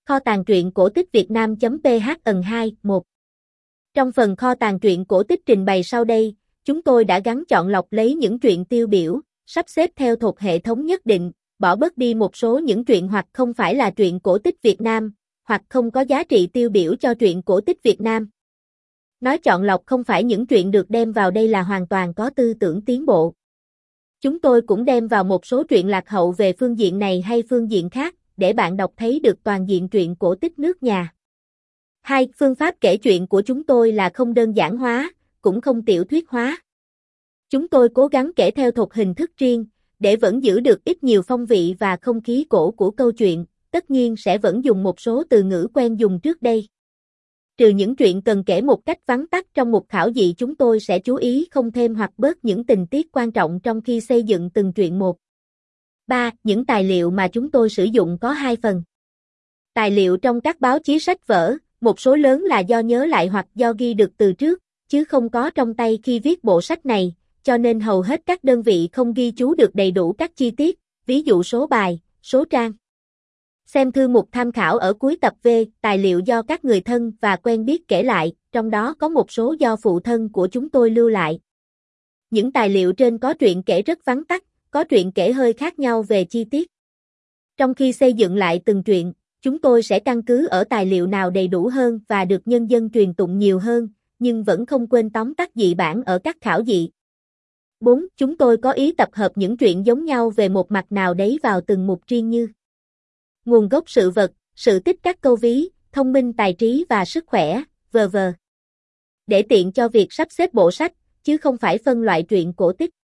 Kho tàng truyện cổ tích Việt Nam.ph 1. Trong phần kho tàng truyện cổ tích trình bày sau đây, chúng tôi đã gắn chọn lọc lấy những truyện tiêu biểu, sắp xếp theo thuộc hệ thống nhất định, bỏ bớt đi một số những truyện hoặc không phải là truyện cổ tích Việt Nam, hoặc không có giá trị tiêu biểu cho truyện cổ tích Việt Nam. Nói chọn lọc không phải những truyện được đem vào đây là hoàn toàn có tư tưởng tiến bộ. Chúng tôi cũng đem vào một số truyện lạc hậu về phương diện này hay phương diện khác, để bạn đọc thấy được toàn diện truyện cổ tích nước nhà. 2. Phương pháp kể chuyện của chúng tôi là không đơn giản hóa, cũng không tiểu thuyết hóa. Chúng tôi cố gắng kể theo thuộc hình thức riêng, để vẫn giữ được ít nhiều phong vị và không khí cổ của câu chuyện, tất nhiên sẽ vẫn dùng một số từ ngữ quen dùng trước đây. Trừ những truyện cần kể một cách vắn tắt trong mục khảo dị, chúng tôi sẽ chú ý không thêm hoặc bớt những tình tiết quan trọng trong khi xây dựng từng truyện một. 3. Những tài liệu mà chúng tôi sử dụng có 2 phần. Tài liệu trong các báo chí sách vở, một số lớn là do nhớ lại hoặc do ghi được từ trước, chứ không có trong tay khi viết bộ sách này, cho nên hầu hết các đơn vị không ghi chú được đầy đủ các chi tiết, ví dụ số bài, số trang. Xem thư mục tham khảo ở cuối tập V, tài liệu do các người thân và quen biết kể lại, trong đó có một số do phụ thân của chúng tôi lưu lại. Những tài liệu trên có truyện kể rất vắn tắt, có truyện kể hơi khác nhau về chi tiết. Trong khi xây dựng lại từng truyện, chúng tôi sẽ căn cứ ở tài liệu nào đầy đủ hơn và được nhân dân truyền tụng nhiều hơn, nhưng vẫn không quên tóm tắt dị bản ở các khảo dị. 4. Chúng tôi có ý tập hợp những truyện giống nhau về một mặt nào đấy vào từng mục riêng như nguồn gốc sự vật, sự tích các câu ví, thông minh tài trí và sức khỏe, v.v. Để tiện cho việc sắp xếp bộ sách, chứ không phải phân loại truyện cổ tích.